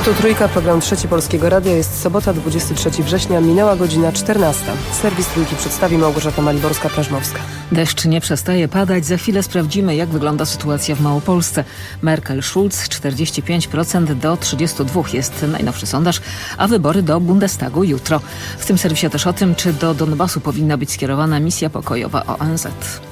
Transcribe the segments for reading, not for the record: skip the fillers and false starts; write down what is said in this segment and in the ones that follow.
Tu Trójka, program Trzeci Polskiego Radia. Jest sobota, 23 września, minęła godzina 14. Serwis Trójki przedstawi Małgorzata Maliborska-Prażmowska. Deszcz nie przestaje padać. Za chwilę sprawdzimy, jak wygląda sytuacja w Małopolsce. Merkel-Schulz 45% do 32% jest najnowszy sondaż, a wybory do Bundestagu jutro. W tym serwisie też o tym, czy do Donbasu powinna być skierowana misja pokojowa ONZ.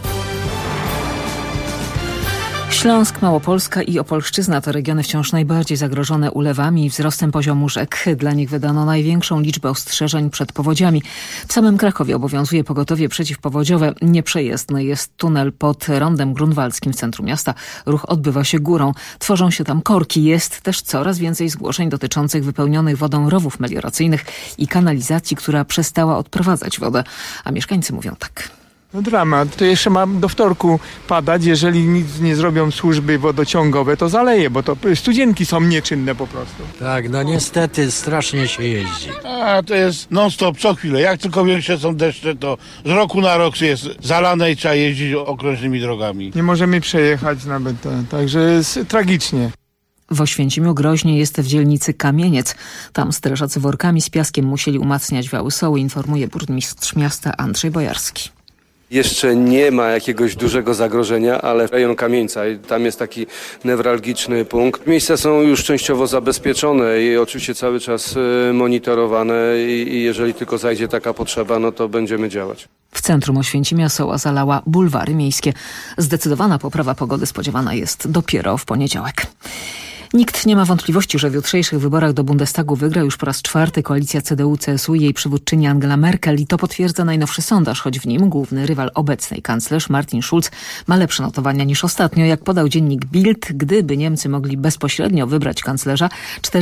Śląsk, Małopolska i Opolszczyzna to regiony wciąż najbardziej zagrożone ulewami i wzrostem poziomu rzek. Dla nich wydano największą liczbę ostrzeżeń przed powodziami. W samym Krakowie obowiązuje pogotowie przeciwpowodziowe. Nieprzejezdny jest tunel pod rondem grunwaldzkim w centrum miasta. Ruch odbywa się górą. Tworzą się tam korki. Jest też coraz więcej zgłoszeń dotyczących wypełnionych wodą rowów melioracyjnych i kanalizacji, która przestała odprowadzać wodę. A mieszkańcy mówią tak. No dramat. To jeszcze ma do wtorku padać. Jeżeli nic nie zrobią służby wodociągowe, to zaleje, bo to studzienki są nieczynne po prostu. Tak, no niestety strasznie się jeździ. A to jest non-stop, co chwilę. Jak tylko większe są deszcze, to z roku na rok jest zalane i trzeba jeździć okrężnymi drogami. Nie możemy przejechać nawet, także jest tragicznie. W Oświęcimiu groźnie jest w dzielnicy Kamieniec. Tam strażacy workami z piaskiem musieli umacniać wały Soły, informuje burmistrz miasta Andrzej Bojarski. Jeszcze nie ma jakiegoś dużego zagrożenia, ale rejon Kamieńca, tam jest taki newralgiczny punkt. Miejsca są już częściowo zabezpieczone i oczywiście cały czas monitorowane i jeżeli tylko zajdzie taka potrzeba, no to będziemy działać. W centrum Oświęcimia Soła zalała bulwary miejskie. Zdecydowana poprawa pogody spodziewana jest dopiero w poniedziałek. Nikt nie ma wątpliwości, że w jutrzejszych wyborach do Bundestagu wygra już po raz czwarty koalicja CDU-CSU i jej przywódczyni Angela Merkel i to potwierdza najnowszy sondaż, choć w nim główny rywal obecnej kanclerz Martin Schulz ma lepsze notowania niż ostatnio. Jak podał dziennik Bild, gdyby Niemcy mogli bezpośrednio wybrać kanclerza,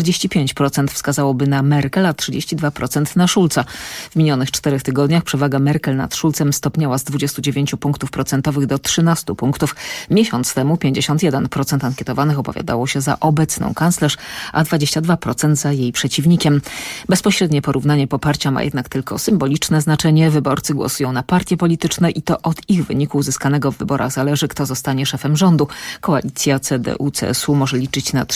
45% wskazałoby na Merkel, a 32% na Schulza. W minionych 4 tygodniach przewaga Merkel nad Schulzem stopniała z 29 punktów procentowych do 13 punktów. Miesiąc temu 51% ankietowanych opowiadało się za obecną kanclerz, a 22% za jej przeciwnikiem. Bezpośrednie porównanie poparcia ma jednak tylko symboliczne znaczenie. Wyborcy głosują na partie polityczne i to od ich wyniku uzyskanego w wyborach zależy, kto zostanie szefem rządu. Koalicja CDU-CSU może liczyć na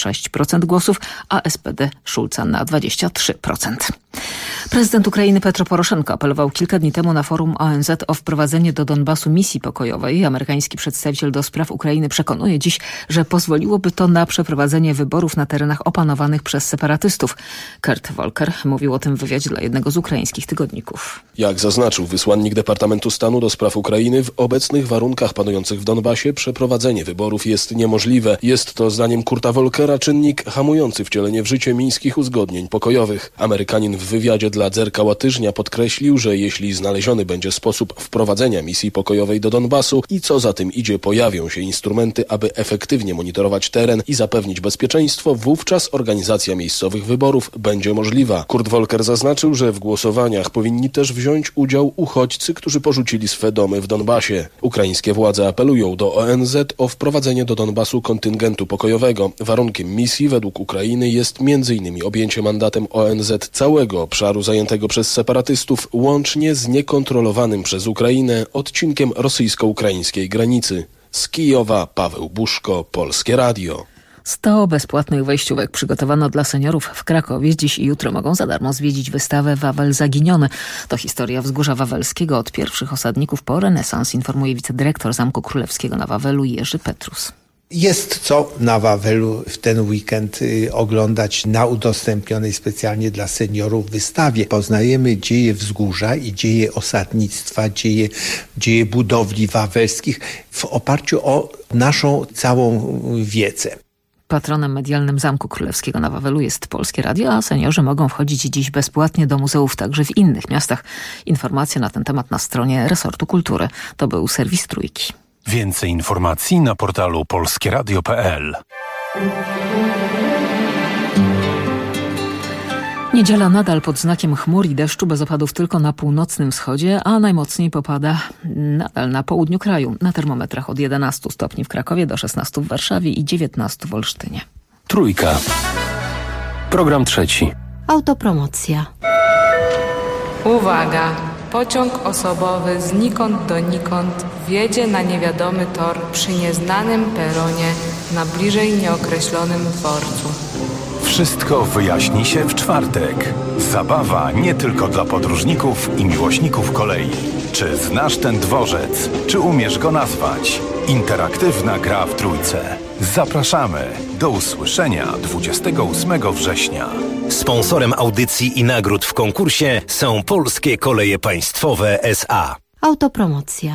36% głosów, a SPD Schulza na 23%. Prezydent Ukrainy Petro Poroszenko apelował kilka dni temu na forum ONZ o wprowadzenie do Donbasu misji pokojowej. Amerykański przedstawiciel do spraw Ukrainy przekonuje dziś, że pozwoliłoby to na przeprowadzenie wyborów na terenach opanowanych przez separatystów. Kurt Volker mówił o tym w wywiadzie dla jednego z ukraińskich tygodników. Jak zaznaczył wysłannik Departamentu Stanu do spraw Ukrainy, w obecnych warunkach panujących w Donbasie przeprowadzenie wyborów jest niemożliwe. Jest to zdaniem Kurta Volkera czynnik hamujący wcielenie w życie mińskich uzgodnień pokojowych. Amerykanin w wywiadzie dla Zerkała Tyżnia podkreślił, że jeśli znaleziony będzie sposób wprowadzenia misji pokojowej do Donbasu i co za tym idzie pojawią się instrumenty, aby efektywnie monitorować teren i zapewnić bezpieczeństwo, wówczas organizacja miejscowych wyborów będzie możliwa. Kurt Volker zaznaczył, że w głosowaniach powinni też wziąć udział uchodźcy, którzy porzucili swe domy w Donbasie. Ukraińskie władze apelują do ONZ o wprowadzenie do Donbasu kontyngentu pokojowego. Warunkiem misji według Ukrainy jest m.in. objęcie mandatem ONZ całego obszaru zajętego przez separatystów, łącznie z niekontrolowanym przez Ukrainę odcinkiem rosyjsko-ukraińskiej granicy. Z Kijowa Paweł Buszko, Polskie Radio. 100 bezpłatnych wejściówek przygotowano dla seniorów w Krakowie. Dziś i jutro mogą za darmo zwiedzić wystawę Wawel Zaginiony. To historia Wzgórza Wawelskiego od pierwszych osadników po renesans, informuje wicedyrektor Zamku Królewskiego na Wawelu Jerzy Petrus. Jest co na Wawelu w ten weekend oglądać na udostępnionej specjalnie dla seniorów wystawie. Poznajemy dzieje wzgórza i dzieje osadnictwa, dzieje budowli wawelskich w oparciu o naszą całą wiedzę. Patronem medialnym Zamku Królewskiego na Wawelu jest Polskie Radio, a seniorzy mogą wchodzić dziś bezpłatnie do muzeów także w innych miastach. Informacje na ten temat na stronie Resortu Kultury. To był serwis Trójki. Więcej informacji na portalu polskieradio.pl. Niedziela nadal pod znakiem chmur i deszczu, bez opadów tylko na północnym wschodzie, a najmocniej popada nadal na południu kraju. Na termometrach od 11 stopni w Krakowie do 16 w Warszawie i 19 w Olsztynie. Trójka. Program trzeci. Autopromocja. Uwaga! Pociąg osobowy znikąd donikąd wjedzie na niewiadomy tor przy nieznanym peronie na bliżej nieokreślonym dworcu. Wszystko wyjaśni się w czwartek. Zabawa nie tylko dla podróżników i miłośników kolei. Czy znasz ten dworzec? Czy umiesz go nazwać? Interaktywna gra w trójce. Zapraszamy. Do usłyszenia 28 września. Sponsorem audycji i nagród w konkursie są Polskie Koleje Państwowe S.A. Autopromocja.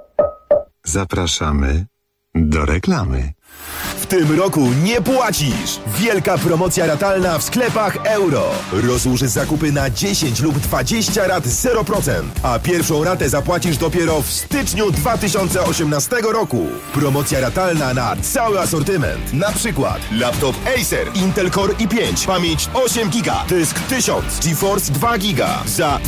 Zapraszamy do reklamy. W tym roku nie płacisz! Wielka promocja ratalna w sklepach Euro. Rozłóż zakupy na 10 lub 20 rat 0%, a pierwszą ratę zapłacisz dopiero w styczniu 2018 roku. Promocja ratalna na cały asortyment. Na przykład laptop Acer Intel Core i5, pamięć 8 GB, dysk 1000, GeForce 2 GB za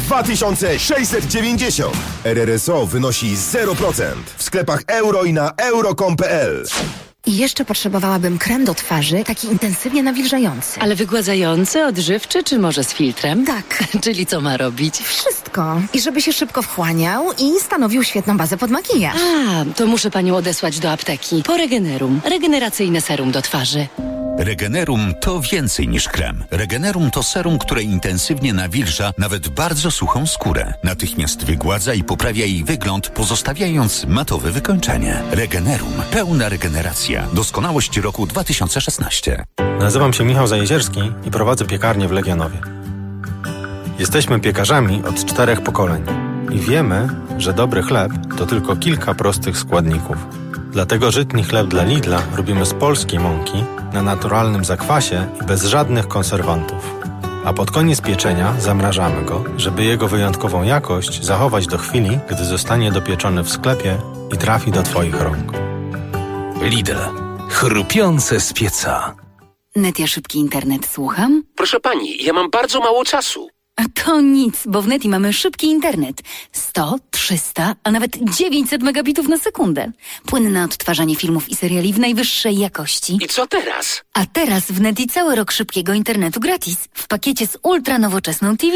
2690. RRSO wynosi 0%. W sklepach Euro i na euro.com.pl. I jeszcze potrzebowałabym krem do twarzy, taki intensywnie nawilżający. Ale wygładzający, odżywczy, czy może z filtrem? Tak. Czyli co ma robić? Wszystko. I żeby się szybko wchłaniał i stanowił świetną bazę pod makijaż. A, to muszę panią odesłać do apteki. Po Regenerum. Regeneracyjne serum do twarzy. Regenerum to więcej niż krem. Regenerum to serum, które intensywnie nawilża nawet bardzo suchą skórę. Natychmiast wygładza i poprawia jej wygląd, pozostawiając matowe wykończenie. Regenerum. Pełna regeneracja. Doskonałość roku 2016. Nazywam się Michał Zajezierski i prowadzę piekarnię w Legionowie. Jesteśmy piekarzami od 4 pokoleń i wiemy, że dobry chleb to tylko kilka prostych składników. Dlatego żytni chleb dla Lidla robimy z polskiej mąki, na naturalnym zakwasie i bez żadnych konserwantów. A pod koniec pieczenia zamrażamy go, żeby jego wyjątkową jakość zachować do chwili, gdy zostanie dopieczony w sklepie i trafi do Twoich rąk. Lidl. Chrupiące z pieca. Netia szybki internet, słucham? Proszę pani, ja mam bardzo mało czasu. A to nic, bo w Neti mamy szybki internet. 100, 300, a nawet 900 megabitów na sekundę. Płynne odtwarzanie filmów i seriali w najwyższej jakości. I co teraz? A teraz w Neti cały rok szybkiego internetu gratis. W pakiecie z ultra nowoczesną TV.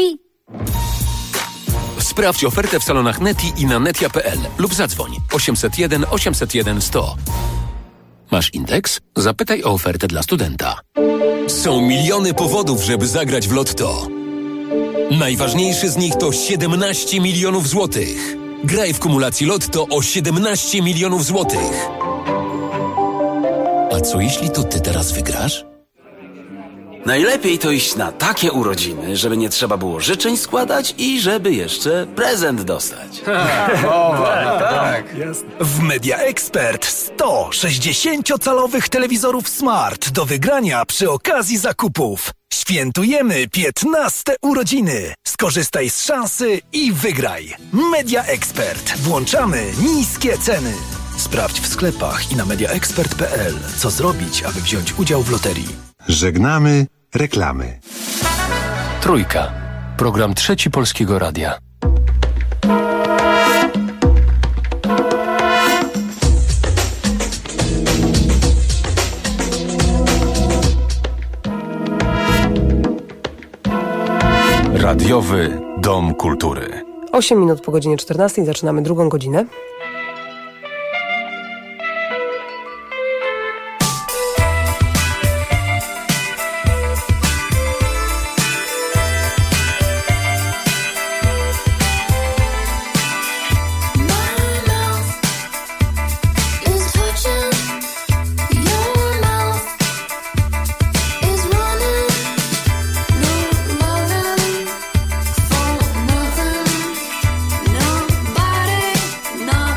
Sprawdź ofertę w salonach Neti i na netia.pl lub zadzwoń 801 801 100. Masz indeks? Zapytaj o ofertę dla studenta. Są miliony powodów, żeby zagrać w Lotto. Najważniejszy z nich to 17 milionów złotych. Graj w kumulacji Lotto o 17 milionów złotych. A co jeśli to ty teraz wygrasz? Najlepiej to iść na takie urodziny, żeby nie trzeba było życzeń składać i żeby jeszcze prezent dostać. Tak. W Media Expert 100 60-calowych telewizorów Smart do wygrania przy okazji zakupów. Świętujemy 15 urodziny. Skorzystaj z szansy i wygraj. Media Expert. Włączamy niskie ceny. Sprawdź w sklepach i na mediaexpert.pl, co zrobić, aby wziąć udział w loterii. Żegnamy reklamy. Trójka. Program Trzeci Polskiego Radia. Radiowy Dom Kultury. 8 minut po godzinie 14 zaczynamy drugą godzinę. No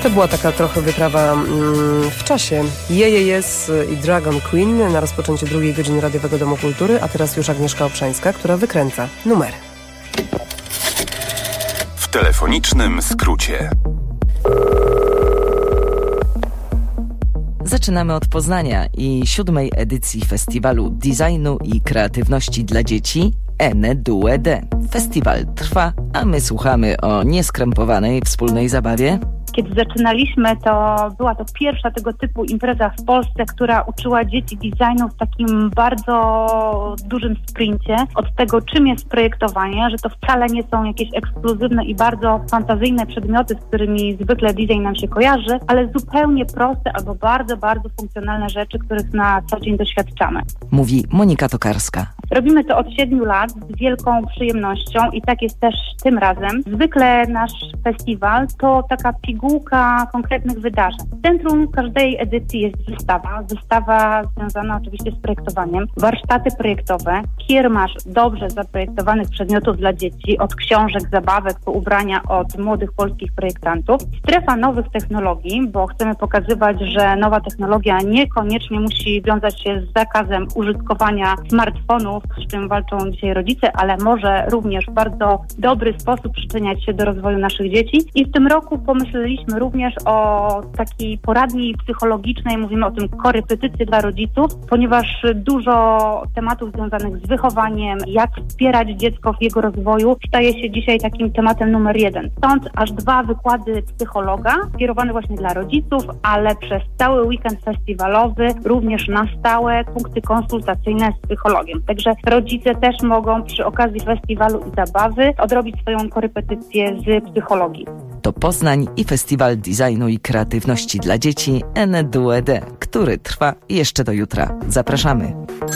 To była taka trochę wyprawa w czasie. Jest i Dragon Queen na rozpoczęcie 2 godziny Radiowego Domu Kultury, a teraz już Agnieszka Obszańska, która wykręca numer. W telefonicznym skrócie. Zaczynamy od Poznania i 7. edycji Festiwalu Designu i Kreatywności dla Dzieci Ene2ED. Festiwal trwa, a my słuchamy o nieskrępowanej wspólnej zabawie. Kiedy zaczynaliśmy, to była to pierwsza tego typu impreza w Polsce, która uczyła dzieci designu w takim bardzo dużym sprincie od tego, czym jest projektowanie, że to wcale nie są jakieś ekskluzywne i bardzo fantazyjne przedmioty, z którymi zwykle design nam się kojarzy, ale zupełnie proste albo bardzo, bardzo funkcjonalne rzeczy, których na co dzień doświadczamy. Mówi Monika Tokarska. Robimy to od 7 lat z wielką przyjemnością i tak jest też tym razem. Zwykle nasz festiwal to taka pigułka konkretnych wydarzeń. W centrum każdej edycji jest wystawa związana oczywiście z projektowaniem, warsztaty projektowe, kiermasz dobrze zaprojektowanych przedmiotów dla dzieci, od książek, zabawek po ubrania od młodych polskich projektantów, strefa nowych technologii, bo chcemy pokazywać, że nowa technologia niekoniecznie musi wiązać się z zakazem użytkowania smartfonów, z czym walczą dzisiaj rodzice, ale może również w bardzo dobry sposób przyczyniać się do rozwoju naszych dzieci. I w tym roku pomyśleliśmy również o takiej poradni psychologicznej, mówimy o tym korepetycje dla rodziców, ponieważ dużo tematów związanych z wychowaniem, jak wspierać dziecko w jego rozwoju, staje się dzisiaj takim tematem numer 1. Stąd aż 2 wykłady psychologa, skierowane właśnie dla rodziców, ale przez cały weekend festiwalowy również na stałe punkty konsultacyjne z psychologiem. Także rodzice też mogą przy okazji festiwalu i zabawy odrobić swoją korepetycję z psychologii. To Poznań i Festiwal Designu i Kreatywności dla Dzieci Ene2ED, który trwa jeszcze do jutra. Zapraszamy.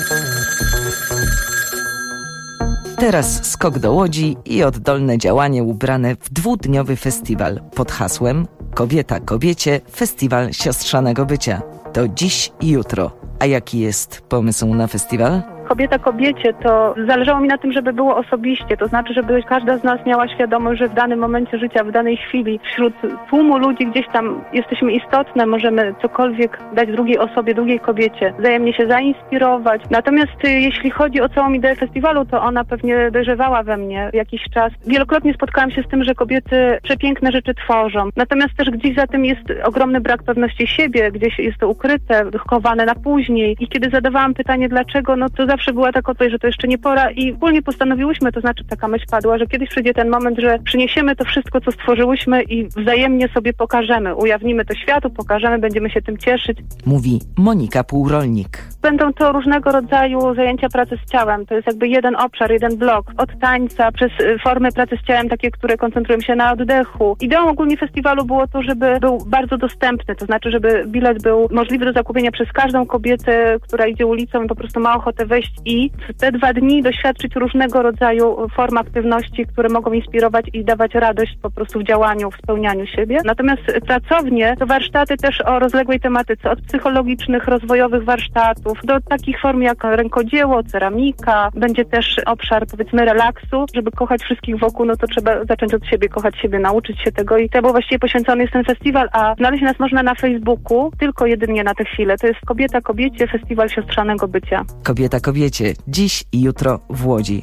Teraz skok do Łodzi i oddolne działanie ubrane w 2-dniowy festiwal pod hasłem Kobieta kobiecie, festiwal siostrzanego bycia. To dziś i jutro. A jaki jest pomysł na festiwal? Kobieta kobiecie, to zależało mi na tym, żeby było osobiście, to znaczy, żeby każda z nas miała świadomość, że w danym momencie życia, w danej chwili, wśród tłumu ludzi gdzieś tam jesteśmy istotne, możemy cokolwiek dać drugiej osobie, drugiej kobiecie, wzajemnie się zainspirować. Natomiast jeśli chodzi o całą ideę festiwalu, to ona pewnie dojrzewała we mnie jakiś czas. Wielokrotnie spotkałam się z tym, że kobiety przepiękne rzeczy tworzą. Natomiast też gdzieś za tym jest ogromny brak pewności siebie, gdzieś jest to ukryte, chowane na później. I kiedy zadawałam pytanie dlaczego, no to zawsze była taka odpowiedź, że to jeszcze nie pora i wspólnie postanowiłyśmy, to znaczy taka myśl padła, że kiedyś przyjdzie ten moment, że przyniesiemy to wszystko, co stworzyłyśmy i wzajemnie sobie pokażemy, ujawnimy to światu, pokażemy, będziemy się tym cieszyć. Mówi Monika Półrolnik. Będą to różnego rodzaju zajęcia pracy z ciałem. To jest jakby jeden obszar, jeden blok. Od tańca przez formy pracy z ciałem, takie, które koncentrują się na oddechu. Ideą ogólnie festiwalu było to, żeby był bardzo dostępny, to znaczy, żeby bilet był możliwy do zakupienia przez każdą kobietę, która idzie ulicą i po prostu ma ochotę wejść i w te 2 dni doświadczyć różnego rodzaju form aktywności, które mogą inspirować i dawać radość po prostu w działaniu, w spełnianiu siebie. Natomiast pracownie to warsztaty też o rozległej tematyce, od psychologicznych, rozwojowych warsztatów do takich form jak rękodzieło, ceramika. Będzie też obszar, powiedzmy, relaksu. Żeby kochać wszystkich wokół, no to trzeba zacząć od siebie, kochać siebie, nauczyć się tego i temu właściwie poświęcony jest ten festiwal, a znaleźć nas można na Facebooku, tylko jedynie na tę chwilę. To jest Kobieta kobiecie, festiwal siostrzanego bycia. Kobieta kobiecie, dziś i jutro w Łodzi.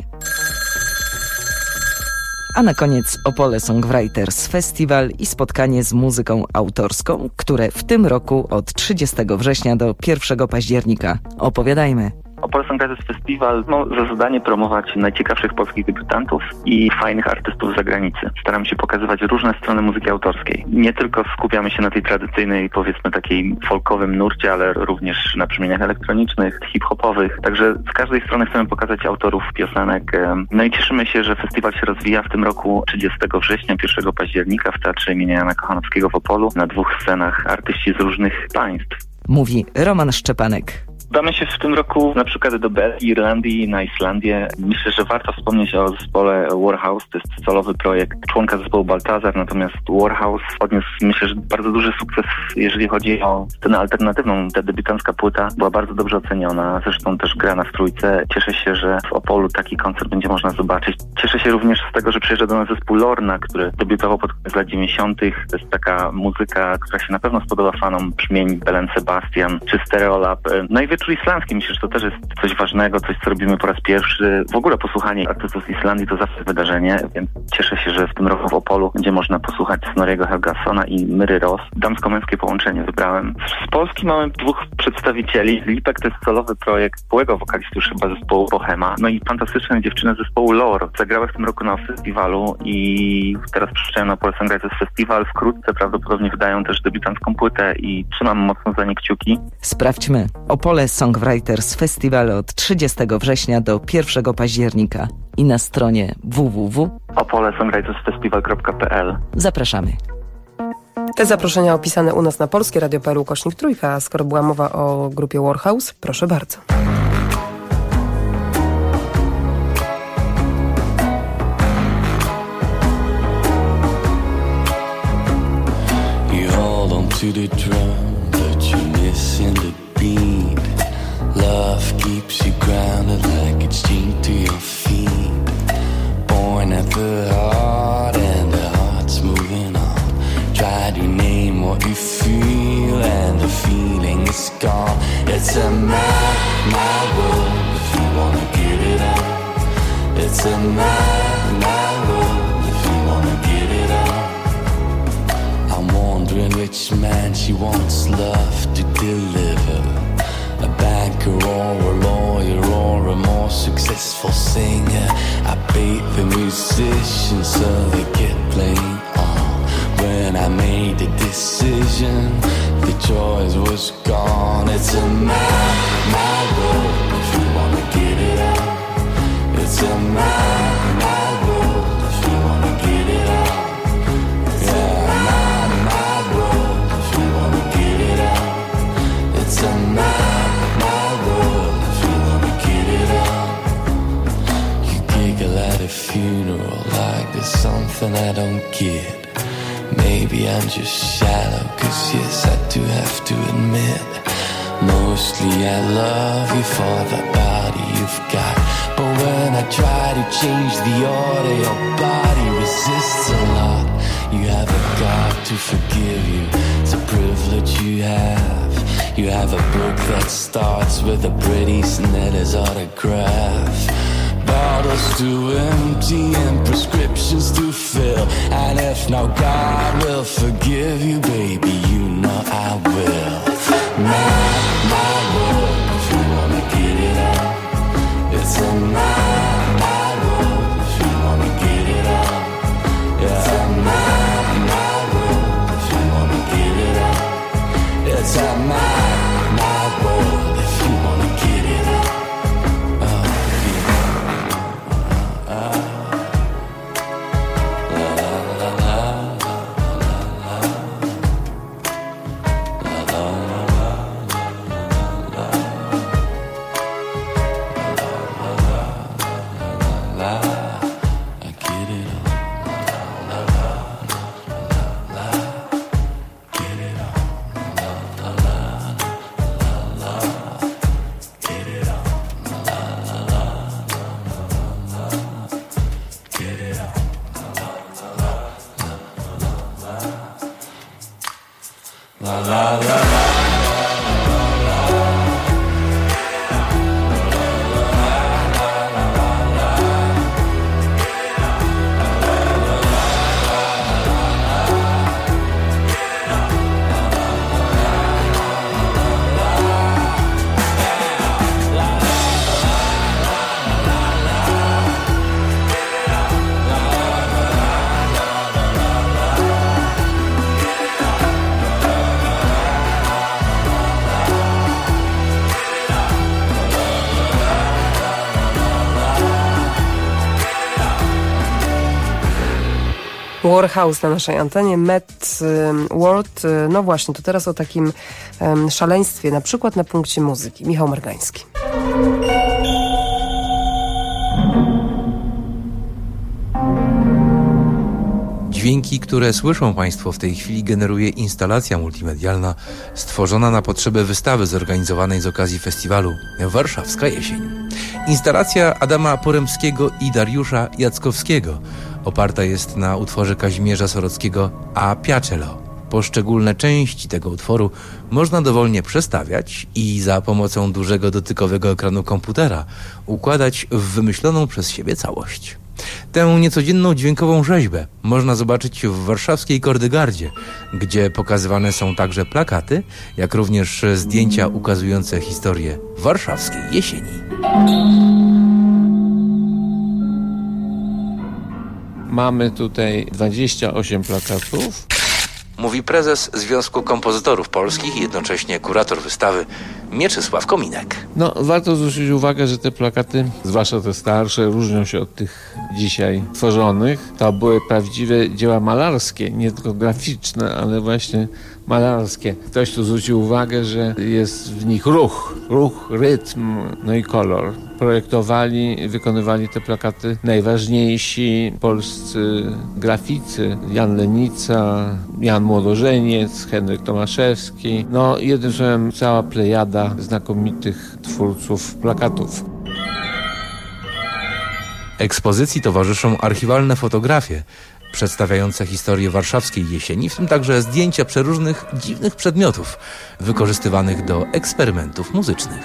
A na koniec Opole Songwriters Festival i spotkanie z muzyką autorską, które w tym roku od 30 września do 1 października. Opowiadajmy. Opole Songwriters Festival ma za zadanie promować najciekawszych polskich debiutantów i fajnych artystów z zagranicy. Staramy się pokazywać różne strony muzyki autorskiej. Nie tylko skupiamy się na tej tradycyjnej, powiedzmy takiej folkowym nurcie, ale również na brzmieniach elektronicznych, hip-hopowych. Także z każdej strony chcemy pokazać autorów piosenek. No i cieszymy się, że festiwal się rozwija w tym roku 30 września, 1 października w Teatrze imienia Jana Kochanowskiego w Opolu na 2 scenach artyści z różnych państw. Mówi Roman Szczepanek. Udamy się w tym roku na przykład do Belgii, Irlandii, na Islandię. Myślę, że warto wspomnieć o zespole Warhouse. To jest solowy projekt członka zespołu Baltazar, natomiast Warhouse odniósł, myślę, że bardzo duży sukces, jeżeli chodzi o scenę alternatywną. Ta debiutancka płyta była bardzo dobrze oceniona, zresztą też grana w Trójce. Cieszę się, że w Opolu taki koncert będzie można zobaczyć. Cieszę się również z tego, że przyjeżdża do nas zespół Lorna, który debiutował pod koniec lat 90. To jest taka muzyka, która się na pewno spodoba fanom brzmień Belen Sebastian czy Stereolab. No i wieczór islandzki, myślę, że to też jest coś ważnego, coś, co robimy po raz pierwszy. W ogóle posłuchanie artystów z Islandii to zawsze wydarzenie, więc cieszę się, że w tym roku w Opolu będzie można posłuchać Snorriego Helgasona i Myry Ross. Damsko-męskie połączenie wybrałem. Z Polski mamy dwóch przedstawicieli. Lipek to jest solowy projekt byłego wokalisty już chyba zespołu Bohema. No i fantastyczne dziewczyny z zespołu Lore. Zagrały w tym roku na festiwalu i teraz przyszedłem na Opole Songwriters Festival. Wkrótce prawdopodobnie wydają też debiutancką płytę i trzymam mocno za nie kciuki. Sprawdźmy. Opole Songwriters Festival od 30 września do 1 października i na stronie www.opolesongwritersfestival.pl. Zapraszamy. Te zaproszenia opisane u nas na Polskie Radio.pl /3, a skoro była mowa o grupie Warhouse, proszę bardzo. To the drum, but you're missing the beat. Love keeps you grounded like it's chained to your feet. Born at the heart and the heart's moving on. Try to name what you feel and the feeling is gone. It's a mad world if you wanna get it on. It's a mad world if you wanna get it on. I'm wondering which man she wants love to deliver. A banker or a lawyer or a more successful singer. I bait the musicians so they get playing on. When I made the decision, the choice was gone. It's a mad world if you wanna get it on. It's a mad world if you wanna get it on. It's a mad world if you wanna get it on. You giggle at a funeral like there's something I don't get. Maybe I'm just shallow, cause yes, I do have to admit, mostly I love you for the body you've got. But when I try to change the order, your body resists a lot. You have a God to forgive you, it's a privilege you have. You have a book that starts with a pretty Snedders autograph. Bottles to empty and prescriptions to fill. And if no God will forgive you, baby, you know I will. My world, if you wanna get it on. It's a my world, if you wanna get it on. It's a my world, if you wanna get it on. It's a my world, if you wanna get it on. Warhouse na naszej antenie, Mad World. No właśnie, to teraz o takim szaleństwie, na przykład na punkcie muzyki. Michał Margański. Dźwięki, które słyszą Państwo w tej chwili, generuje instalacja multimedialna stworzona na potrzeby wystawy zorganizowanej z okazji festiwalu Warszawska Jesień. Instalacja Adama Poremskiego i Dariusza Jackowskiego oparta jest na utworze Kazimierza Sorockiego A Piacelo. Poszczególne części tego utworu można dowolnie przestawiać i za pomocą dużego dotykowego ekranu komputera układać w wymyśloną przez siebie całość. Tę niecodzienną dźwiękową rzeźbę można zobaczyć w warszawskiej Kordegardzie, gdzie pokazywane są także plakaty, jak również zdjęcia ukazujące historię warszawskiej jesieni. Mamy tutaj 28 plakatów. Mówi prezes Związku Kompozytorów Polskich i jednocześnie kurator wystawy Mieczysław Kominek. No, warto zwrócić uwagę, że te plakaty, zwłaszcza te starsze, różnią się od tych dzisiaj tworzonych. To były prawdziwe dzieła malarskie, nie tylko graficzne, ale właśnie malarskie. Ktoś tu zwrócił uwagę, że jest w nich ruch, rytm, no i kolor. Projektowali, wykonywali te plakaty najważniejsi polscy graficy. Jan Lenica, Jan Młodożeniec, Henryk Tomaszewski. No, jednym słowem, cała plejada znakomitych twórców plakatów. Ekspozycji towarzyszą archiwalne fotografie przedstawiające historię warszawskiej jesieni, w tym także zdjęcia przeróżnych dziwnych przedmiotów wykorzystywanych do eksperymentów muzycznych.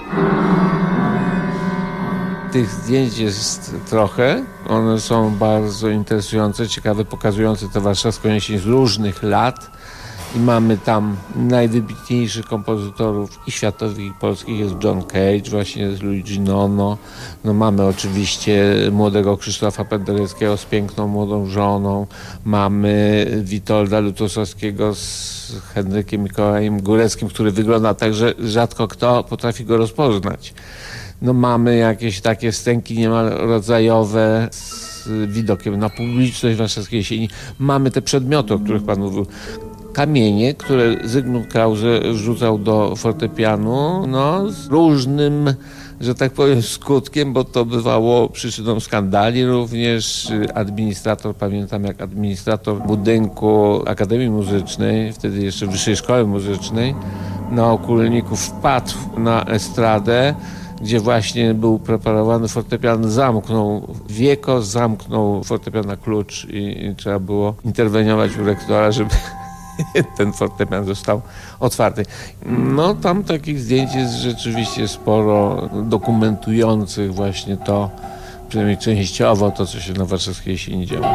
Tych zdjęć jest trochę. One są bardzo interesujące, ciekawe, pokazujące tę warszawską jesień z różnych lat. I mamy tam najwybitniejszych kompozytorów i światowych, i polskich. Jest John Cage, właśnie jest Luigi Nono. No mamy oczywiście młodego Krzysztofa Pendereckiego z piękną młodą żoną. Mamy Witolda Lutosławskiego z Henrykiem Mikołajem Góreckim, który wygląda tak, że rzadko kto potrafi go rozpoznać. No mamy jakieś takie stęki niemal rodzajowe z widokiem na publiczność warszawskiej jesieni. Mamy te przedmioty, o których Pan mówił. Kamienie, które Zygmunt Krause wrzucał do fortepianu, no z różnym, że tak powiem, skutkiem, bo to bywało przyczyną skandali również. Administrator, pamiętam jak administrator budynku Akademii Muzycznej, wtedy jeszcze Wyższej Szkoły Muzycznej, na Okulników wpadł na estradę, gdzie właśnie był preparowany fortepian, zamknął fortepian na klucz i trzeba było interweniować u rektora, żeby ten fortepian został otwarty. No tam takich zdjęć jest rzeczywiście sporo, dokumentujących właśnie to, przynajmniej częściowo to, co się na warszawskiej jesieni działo.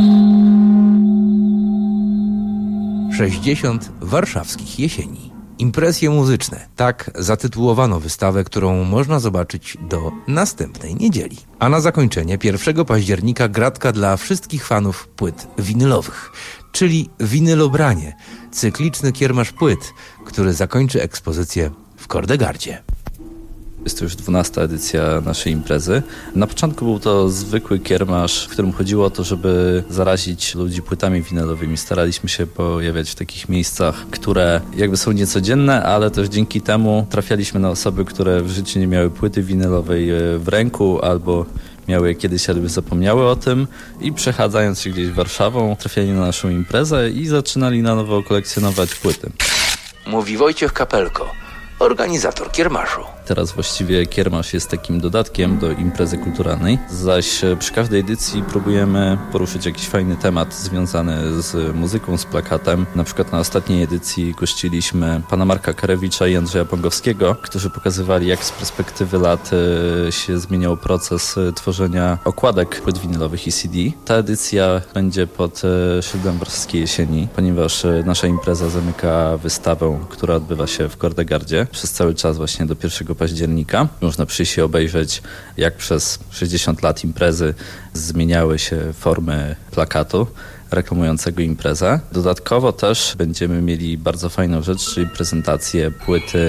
60 warszawskich jesieni. Impresje muzyczne. Tak zatytułowano wystawę, którą można zobaczyć do następnej niedzieli. A na zakończenie 1 października gratka dla wszystkich fanów płyt winylowych, czyli Winylobranie, cykliczny kiermasz płyt, który zakończy ekspozycję w Kordegardzie. Jest to już 12. edycja naszej imprezy. Na początku był to zwykły kiermasz, w którym chodziło o to, żeby zarazić ludzi płytami winylowymi. Staraliśmy się pojawiać w takich miejscach, które jakby są niecodzienne, ale też dzięki temu trafialiśmy na osoby, które w życiu nie miały płyty winylowej w ręku albo miały je kiedyś, ale zapomniały o tym i przechadzając się gdzieś Warszawą trafiali na naszą imprezę i zaczynali na nowo kolekcjonować płyty. Mówi Wojciech Kapelko, organizator kiermaszu. Teraz właściwie kiermasz jest takim dodatkiem do imprezy kulturalnej, zaś przy każdej edycji próbujemy poruszyć jakiś fajny temat związany z muzyką, z plakatem. Na przykład na ostatniej edycji gościliśmy pana Marka Karewicza i Andrzeja Pongowskiego, którzy pokazywali, jak z perspektywy lat się zmieniał proces tworzenia okładek płyt winylowych i CD. Ta edycja będzie pod szyldem warszawskiej jesieni, ponieważ nasza impreza zamyka wystawę, która odbywa się w Kordegardzie przez cały czas właśnie do 1 października. Można przyjść i obejrzeć, jak przez 60 lat imprezy zmieniały się formy plakatu reklamującego imprezę. Dodatkowo też będziemy mieli bardzo fajną rzecz, czyli prezentację płyty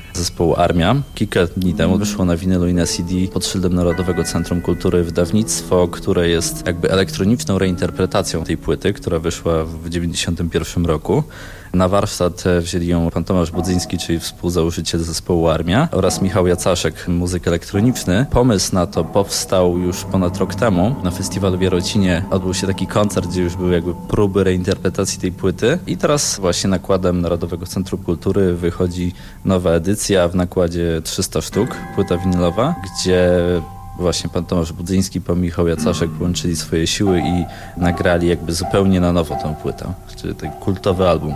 zespołu Armia. Kilka dni temu wyszło na winylu i na CD pod szyldem Narodowego Centrum Kultury wydawnictwo, które jest jakby elektroniczną reinterpretacją tej płyty, która wyszła w 1991 roku. Na warsztat wzięli ją pan Tomasz Budzyński, czyli współzałożyciel zespołu Armia, oraz Michał Jacaszek, muzyk elektroniczny. Pomysł na to powstał już ponad rok temu. Na festiwalu w Jarocinie odbył się taki koncert, gdzie już były jakby próby reinterpretacji tej płyty. I teraz właśnie nakładem Narodowego Centrum Kultury wychodzi nowa edycja w nakładzie 300 sztuk, płyta winylowa, gdzie właśnie pan Tomasz Budzyński, pan Michał Jacaszek połączyli swoje siły i nagrali jakby zupełnie na nowo tę płytę, czyli ten kultowy album.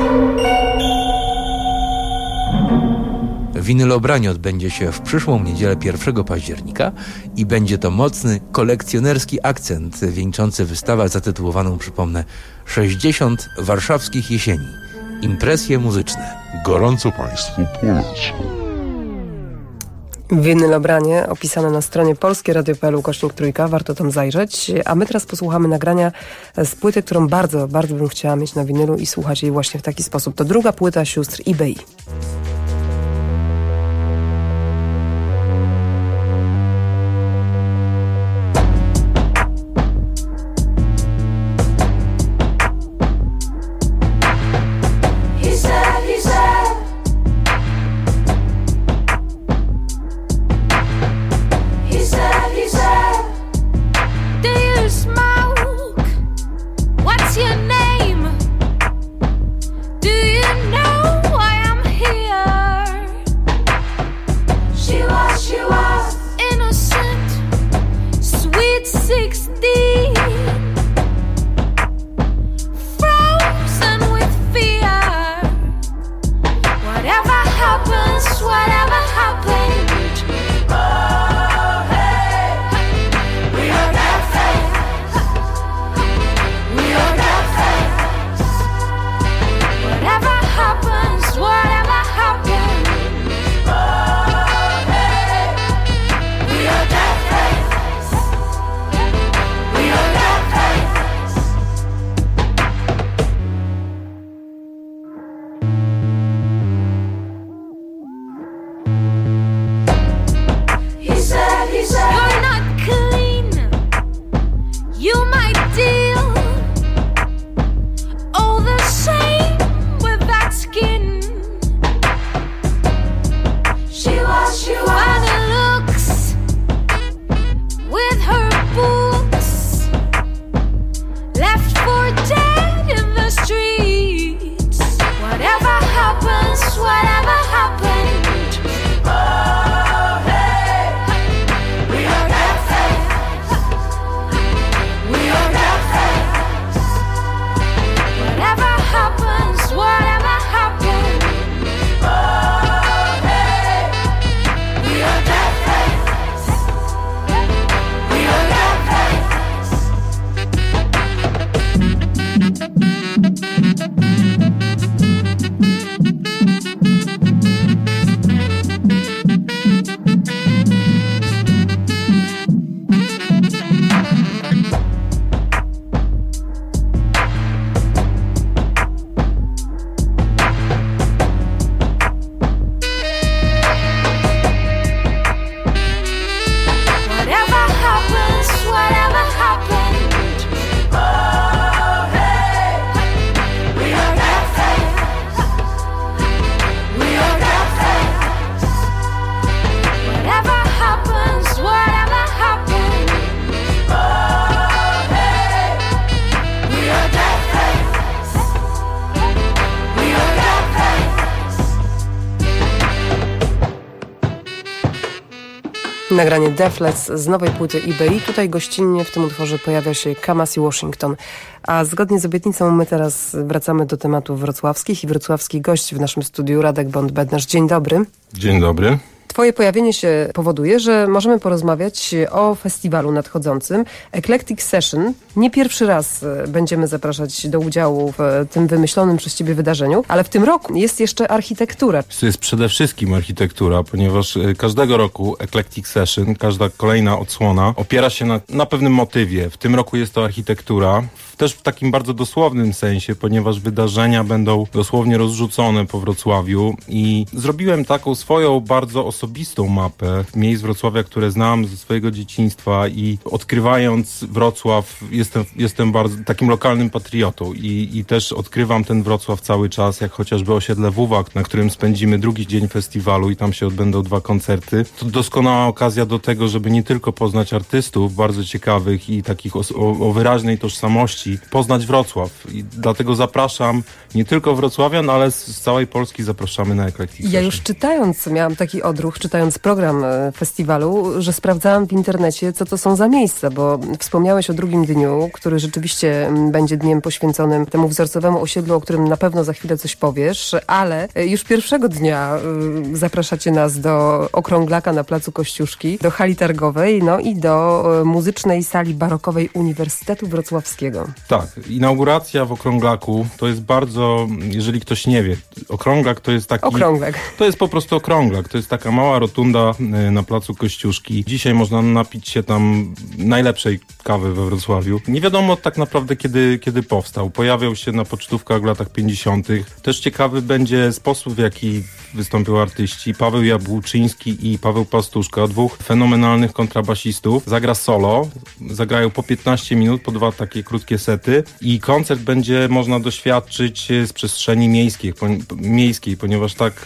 Winylobranie odbędzie się w przyszłą niedzielę 1 października i będzie to mocny, kolekcjonerski akcent wieńczący wystawę zatytułowaną, przypomnę, 60 warszawskich jesieni. Impresje muzyczne. Gorąco Państwu polecam. Winylobranie opisane na stronie polskieradio.pl/3. Warto tam zajrzeć. A my teraz posłuchamy nagrania z płyty, którą bardzo, bardzo bym chciała mieć na winylu i słuchać jej właśnie w taki sposób. To druga płyta sióstr eBay. Nagranie Deathless z nowej płyty eBay. Tutaj gościnnie w tym utworze pojawia się Kamasi Washington. A zgodnie z obietnicą my teraz wracamy do tematów wrocławskich i wrocławski gość w naszym studiu Radek Bądź-Bednarz. Dzień dobry. Dzień dobry. Twoje pojawienie się powoduje, że możemy porozmawiać o festiwalu nadchodzącym Eclectic Session. Nie pierwszy raz będziemy zapraszać do udziału w tym wymyślonym przez Ciebie wydarzeniu, ale w tym roku jest jeszcze architektura. To jest przede wszystkim architektura, ponieważ każdego roku Eclectic Session, każda kolejna odsłona opiera się na pewnym motywie. W tym roku jest to architektura. W też w takim bardzo dosłownym sensie, ponieważ wydarzenia będą dosłownie rozrzucone po Wrocławiu i zrobiłem taką swoją bardzo osobistą mapę miejsc Wrocławia, które znam ze swojego dzieciństwa i odkrywając Wrocław jestem bardzo takim lokalnym patriotą i też odkrywam ten Wrocław cały czas, jak chociażby osiedle Wuwa, na którym spędzimy drugi dzień festiwalu i tam się odbędą 2 koncerty. To doskonała okazja do tego, żeby nie tylko poznać artystów bardzo ciekawych i takich o wyraźnej tożsamości, poznać Wrocław. I dlatego zapraszam nie tylko wrocławian, ale z całej Polski zapraszamy na Eclectic Session. Ja już miałam taki odruch, czytając program festiwalu, że sprawdzałam w internecie, co to są za miejsca, bo wspomniałeś o drugim dniu, który rzeczywiście będzie dniem poświęconym temu wzorcowemu osiedlu, o którym na pewno za chwilę coś powiesz, ale już pierwszego dnia zapraszacie nas do Okrąglaka na Placu Kościuszki, do hali targowej, no i do muzycznej sali barokowej Uniwersytetu Wrocławskiego. Tak, inauguracja w Okrąglaku to jest bardzo, jeżeli ktoś nie wie, Okrąglak to jest taki... Okrąglak. To jest po prostu Okrąglak, to jest taka mała rotunda na Placu Kościuszki. Dzisiaj można napić się tam najlepszej kawy we Wrocławiu. Nie wiadomo tak naprawdę kiedy powstał. Pojawiał się na pocztówkach w latach 50. Też ciekawy będzie sposób, w jaki wystąpią artyści. Paweł Jabłczyński i Paweł Pastuszka, 2 fenomenalnych kontrabasistów. Zagra solo, zagrają po 15 minut, po 2 takie krótkie sety i koncert będzie można doświadczyć z przestrzeni miejskiej, ponieważ tak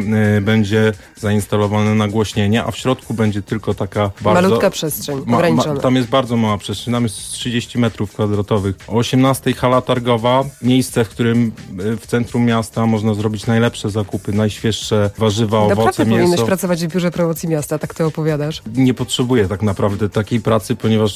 będzie zainstalowane nagłośnienie, a w środku będzie tylko taka bardzo... Malutka przestrzeń, ograniczona. Tam jest bardzo mała przestrzeń, tam jest 30 metrów kwadratowych. O 18:00 hala targowa, miejsce, w którym w centrum miasta można zrobić najlepsze zakupy, najświeższe warzywa, owoce, mięso. Naprawdę powinieneś pracować w Biurze Promocji Miasta, tak to opowiadasz. Nie potrzebuję tak naprawdę takiej pracy, ponieważ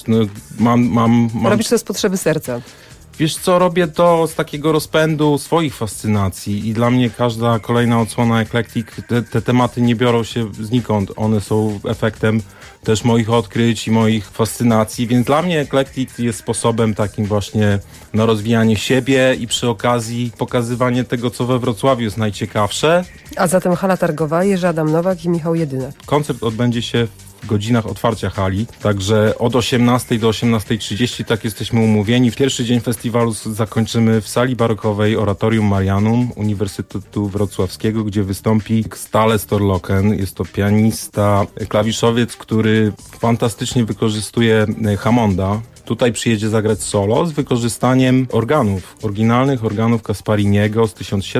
mam... Robisz to z potrzeby serca. Wiesz co, robię to z takiego rozpędu swoich fascynacji i dla mnie każda kolejna odsłona Eclectic, te tematy nie biorą się znikąd, one są efektem też moich odkryć i moich fascynacji, więc dla mnie Eclectic jest sposobem takim właśnie na rozwijanie siebie i przy okazji pokazywanie tego, co we Wrocławiu jest najciekawsze. A zatem hala targowa, Jerzy Adam Nowak i Michał Jedynak. Koncert odbędzie się w godzinach otwarcia hali, także od 18:00 do 18:30 tak jesteśmy umówieni. W pierwszy dzień festiwalu zakończymy w sali barokowej Oratorium Marianum Uniwersytetu Wrocławskiego, gdzie wystąpi Stale Storloken. Jest to pianista, klawiszowiec, który fantastycznie wykorzystuje Hammonda. Tutaj przyjedzie zagrać solo z wykorzystaniem oryginalnych organów Kaspariniego z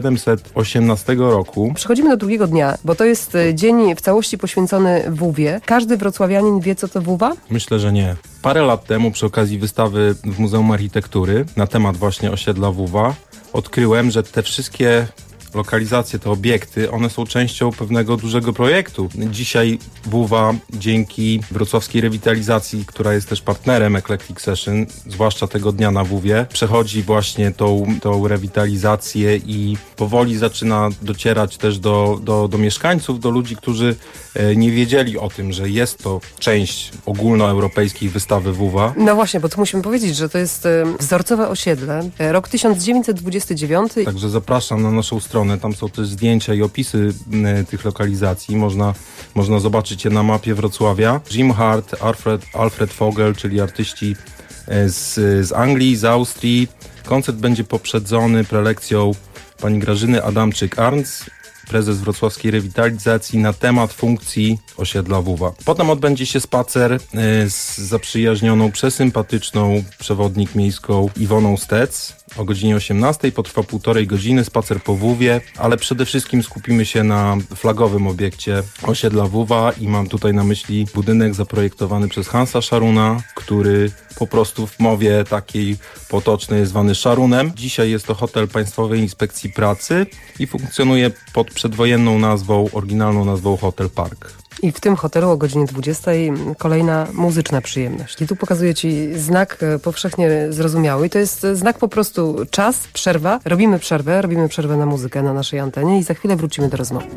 1718 roku. Przechodzimy do drugiego dnia, bo to jest dzień w całości poświęcony Wuwie. Każdy wrocławianin wie, co to Wuwa? Myślę, że nie. Parę lat temu przy okazji wystawy w Muzeum Architektury na temat właśnie osiedla Wuwa odkryłem, że te wszystkie lokalizacje, te obiekty, one są częścią pewnego dużego projektu. Dzisiaj Wuwa dzięki wrocławskiej rewitalizacji, która jest też partnerem Eclectic Session, zwłaszcza tego dnia na Wuwie, przechodzi właśnie tą rewitalizację i powoli zaczyna docierać też do mieszkańców, do ludzi, którzy nie wiedzieli o tym, że jest to część ogólnoeuropejskiej wystawy Wuwa. No właśnie, bo tu musimy powiedzieć, że to jest wzorcowe osiedle, rok 1929. Także zapraszam na naszą stronę. Tam są też zdjęcia i opisy tych lokalizacji. Można zobaczyć je na mapie Wrocławia. Jim Hart, Alfred Vogel, czyli artyści z Anglii, z Austrii. Koncert będzie poprzedzony prelekcją pani Grażyny Adamczyk-Arnz, prezes wrocławskiej rewitalizacji, na temat funkcji osiedla Wuwa. Potem odbędzie się spacer z zaprzyjaźnioną, przesympatyczną przewodnik miejską Iwoną Stec. O godzinie 18:00 potrwa 1,5 godziny spacer po Wuwie, ale przede wszystkim skupimy się na flagowym obiekcie osiedla Wuwa i mam tutaj na myśli budynek zaprojektowany przez Hansa Scharuna, który po prostu w mowie takiej potocznej jest zwany Scharunem. Dzisiaj jest to hotel Państwowej Inspekcji Pracy i funkcjonuje pod przedwojenną nazwą, oryginalną nazwą Hotel Park. I w tym hotelu o godzinie 20:00 kolejna muzyczna przyjemność. I tu pokazuję Ci znak powszechnie zrozumiały. I to jest znak po prostu czas, przerwa. Robimy przerwę na muzykę na naszej antenie i za chwilę wrócimy do rozmowy.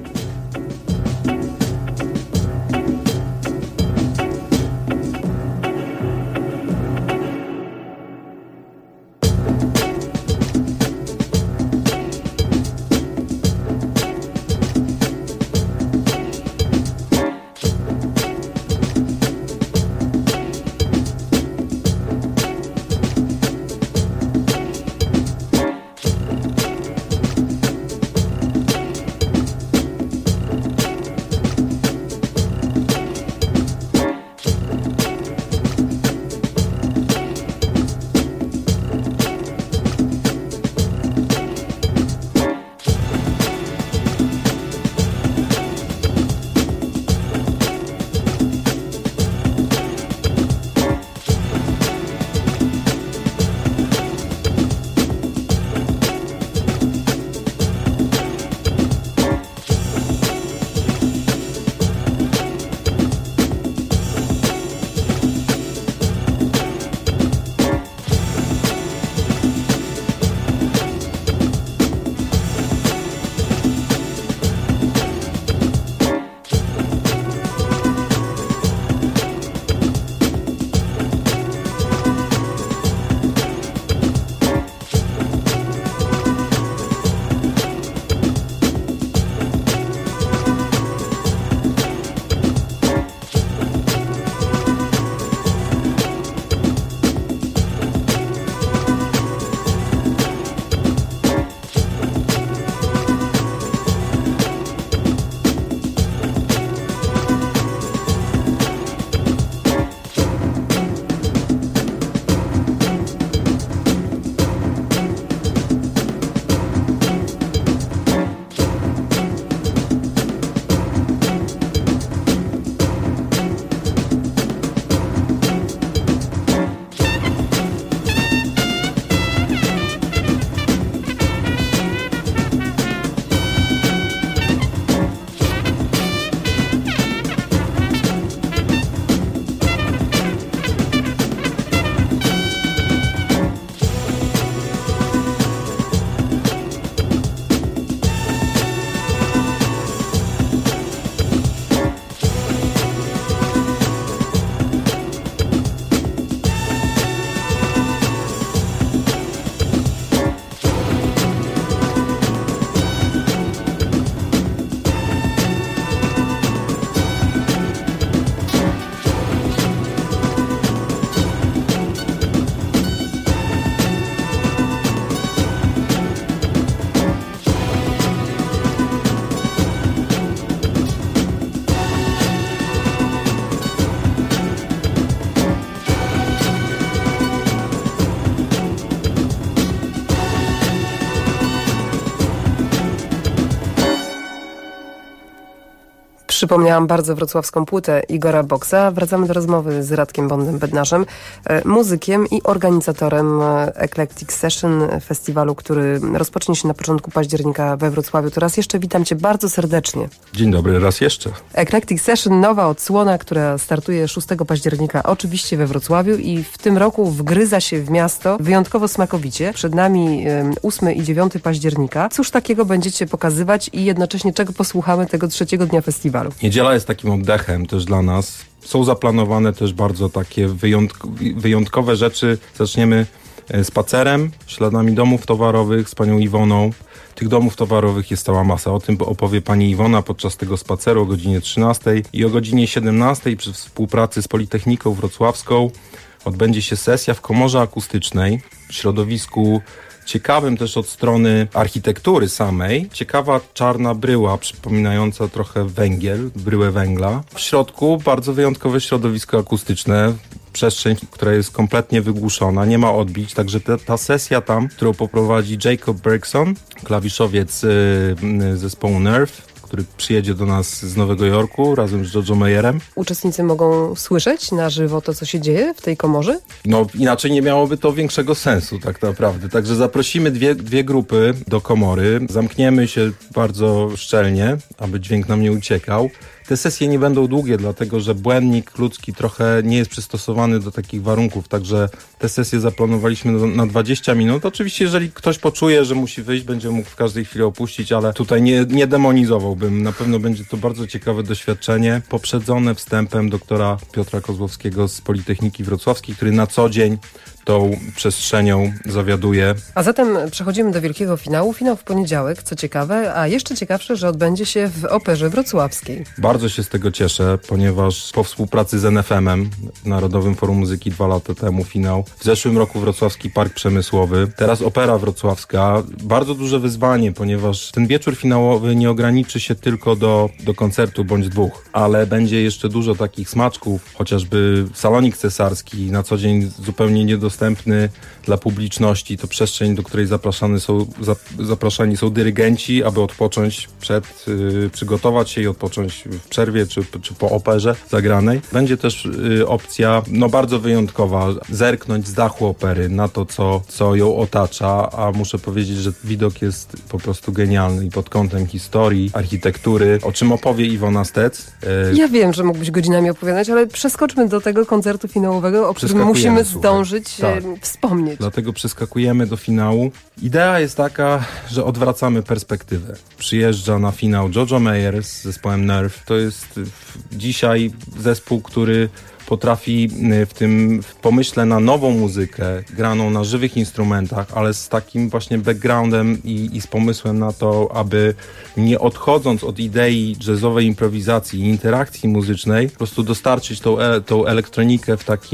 Przypomniałam bardzo wrocławską płytę Igora Boksa. Wracamy do rozmowy z Radkiem Bondem Bednarzem, muzykiem i organizatorem Eclectic Session, festiwalu, który rozpocznie się na początku października we Wrocławiu. To raz jeszcze witam Cię bardzo serdecznie. Dzień dobry, raz jeszcze. Eclectic Session, nowa odsłona, która startuje 6 października oczywiście we Wrocławiu i w tym roku wgryza się w miasto wyjątkowo smakowicie. Przed nami 8 i 9 października. Cóż takiego będziecie pokazywać i jednocześnie czego posłuchamy tego trzeciego dnia festiwalu? Niedziela jest takim oddechem też dla nas. Są zaplanowane też bardzo takie wyjątkowe rzeczy. Zaczniemy spacerem, śladami domów towarowych z panią Iwoną. Tych domów towarowych jest cała masa. O tym opowie pani Iwona podczas tego spaceru o godzinie 13 i o godzinie 17 przy współpracy z Politechniką Wrocławską odbędzie się sesja w komorze akustycznej w środowisku ciekawym też od strony architektury samej. Ciekawa czarna bryła przypominająca trochę węgiel, bryłę węgla. W środku bardzo wyjątkowe środowisko akustyczne. Przestrzeń, która jest kompletnie wygłuszona, nie ma odbić, także ta sesja tam, którą poprowadzi Jacob Bergson, klawiszowiec zespołu Nerve, który przyjedzie do nas z Nowego Jorku razem z Jojo Mayerem. Uczestnicy mogą słyszeć na żywo to, co się dzieje w tej komorze? No inaczej nie miałoby to większego sensu tak naprawdę. Także zaprosimy dwie grupy do komory. Zamkniemy się bardzo szczelnie, aby dźwięk nam nie uciekał. Te sesje nie będą długie, dlatego że błędnik ludzki trochę nie jest przystosowany do takich warunków, także te sesje zaplanowaliśmy na 20 minut. Oczywiście, jeżeli ktoś poczuje, że musi wyjść, będzie mógł w każdej chwili opuścić, ale tutaj nie demonizowałbym. Na pewno będzie to bardzo ciekawe doświadczenie, poprzedzone wstępem doktora Piotra Kozłowskiego z Politechniki Wrocławskiej, który na co dzień tą przestrzenią zawiaduje. A zatem przechodzimy do wielkiego finału. Finał w poniedziałek, co ciekawe, a jeszcze ciekawsze, że odbędzie się w Operze Wrocławskiej. Bardzo się z tego cieszę, ponieważ po współpracy z NFM-em, Narodowym Forum Muzyki 2 lata temu finał, w zeszłym roku Wrocławski Park Przemysłowy, teraz Opera Wrocławska. Bardzo duże wyzwanie, ponieważ ten wieczór finałowy nie ograniczy się tylko do koncertu bądź dwóch, ale będzie jeszcze dużo takich smaczków, chociażby Salonik Cesarski, na co dzień zupełnie niedostępny dla publiczności. To przestrzeń, do której zapraszani są dyrygenci, aby odpocząć przygotować się i odpocząć w przerwie czy po operze zagranej. Będzie też opcja bardzo wyjątkowa, zerknąć z dachu opery na to, co ją otacza, a muszę powiedzieć, że widok jest po prostu genialny i pod kątem historii, architektury, o czym opowie Iwona Stec. Ja wiem, że mógłbyś godzinami opowiadać, ale przeskoczmy do tego koncertu finałowego, o którym musimy zdążyć wspomnieć. Dlatego przeskakujemy do finału. Idea jest taka, że odwracamy perspektywę. Przyjeżdża na finał Jojo Mayer z zespołem Nerve. To jest dzisiaj zespół, który potrafi w pomyśle na nową muzykę, graną na żywych instrumentach, ale z takim właśnie backgroundem i z pomysłem na to, aby nie odchodząc od idei jazzowej improwizacji i interakcji muzycznej, po prostu dostarczyć tą elektronikę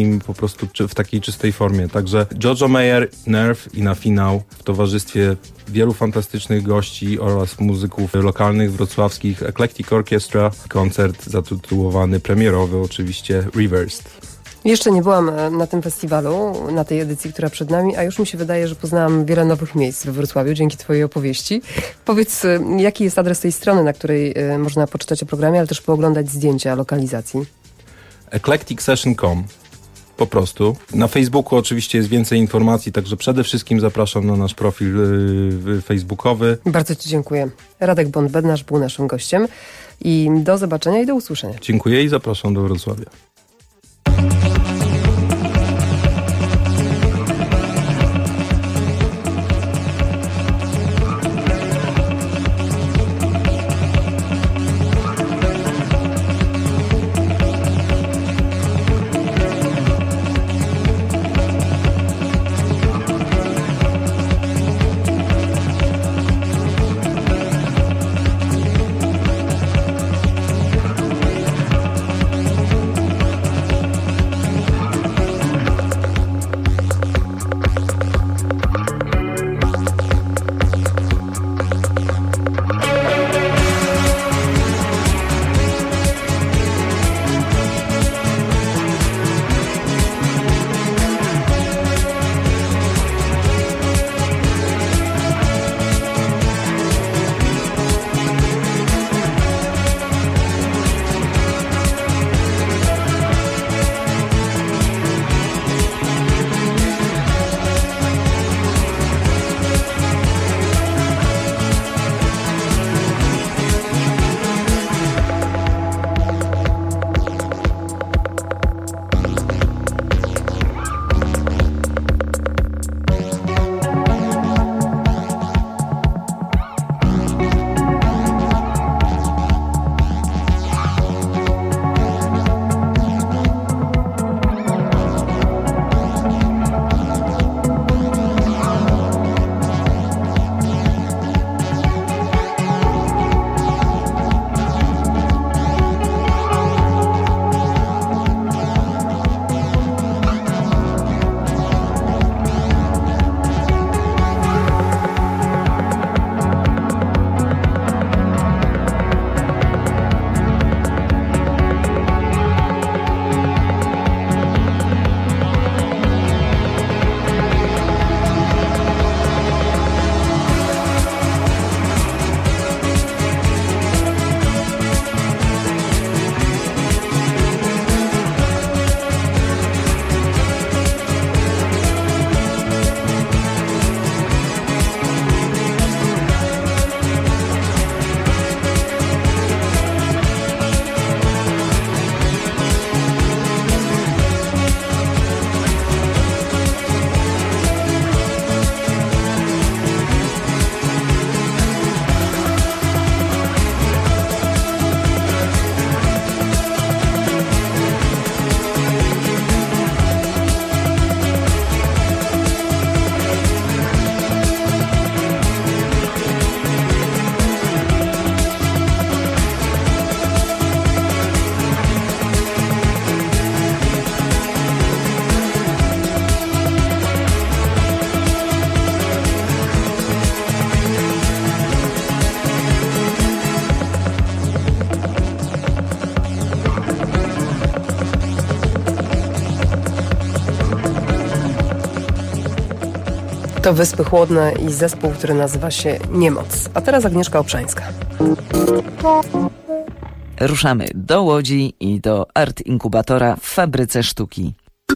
w takiej czystej formie. Także Jojo Mayer, Nerve i na finał w towarzystwie wielu fantastycznych gości oraz muzyków lokalnych, wrocławskich, Eclectic Orchestra, koncert zatytułowany premierowy oczywiście Reversed. Jeszcze nie byłam na tym festiwalu, na tej edycji, która przed nami, a już mi się wydaje, że poznałam wiele nowych miejsc we Wrocławiu dzięki twojej opowieści. Powiedz, jaki jest adres tej strony, na której można poczytać o programie, ale też pooglądać zdjęcia lokalizacji? eclecticsession.com. Po prostu. Na Facebooku oczywiście jest więcej informacji, także przede wszystkim zapraszam na nasz profil facebookowy. Bardzo Ci dziękuję. Radek Bond-Bednarz był naszym gościem i do zobaczenia i do usłyszenia. Dziękuję i zapraszam do Wrocławia. To Wyspy Chłodne i zespół, który nazywa się Niemoc. A teraz Agnieszka Obszańska. Ruszamy do Łodzi i do Art Inkubatora w Fabryce Sztuki.